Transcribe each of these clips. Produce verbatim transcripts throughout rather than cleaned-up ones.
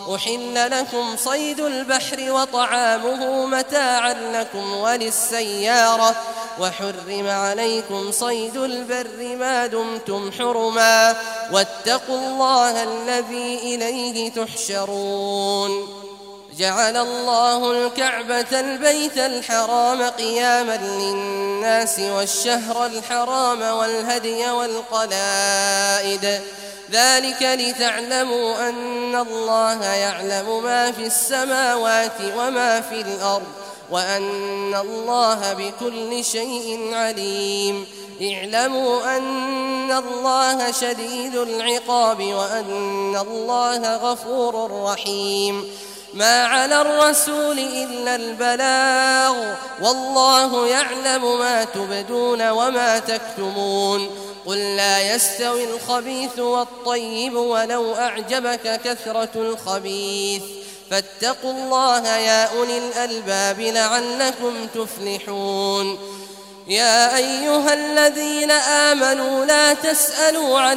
أحل لكم صيد البحر وطعامه متاعا لكم وللسيارة وحرم عليكم صيد البر ما دمتم حرما واتقوا الله الذي إليه تحشرون جعل الله الكعبة البيت الحرام قياما للناس والشهر الحرام والهدي والقلائد ذلك لتعلموا أن الله يعلم ما في السماوات وما في الأرض وأن الله بكل شيء عليم اعلموا أن الله شديد العقاب وأن الله غفور رحيم ما على الرسول إلا البلاغ والله يعلم ما تبدون وما تكتمون قل لا يستوي الخبيث والطيب ولو أعجبك كثرة الخبيث فاتقوا الله يا أولي الألباب لعلكم تفلحون يا أيها الذين آمنوا لا تسألوا عن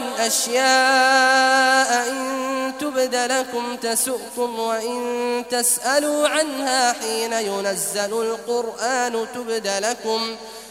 أشياء إن تبد لكم تسؤكم وإن تسألوا عنها حين ينزل القرآن تبد لكم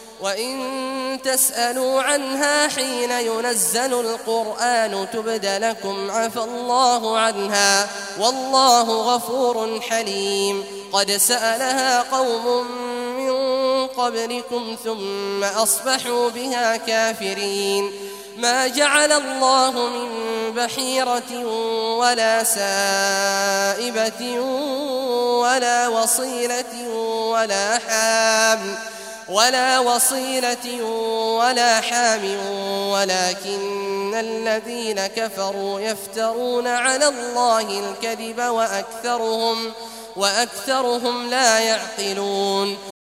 وإن تسألوا عنها حين ينزل القرآن تبد لكم عفى الله عنها والله غفور حليم قد سألها قوم من قبلكم ثم أصبحوا بها كافرين ما جعل الله من بحيرة ولا سائبة ولا وصيلة ولا حام ولا وصيلة ولا حام ولكن الذين كفروا يفترون على الله الكذب وأكثرهم وأكثرهم لا يعقلون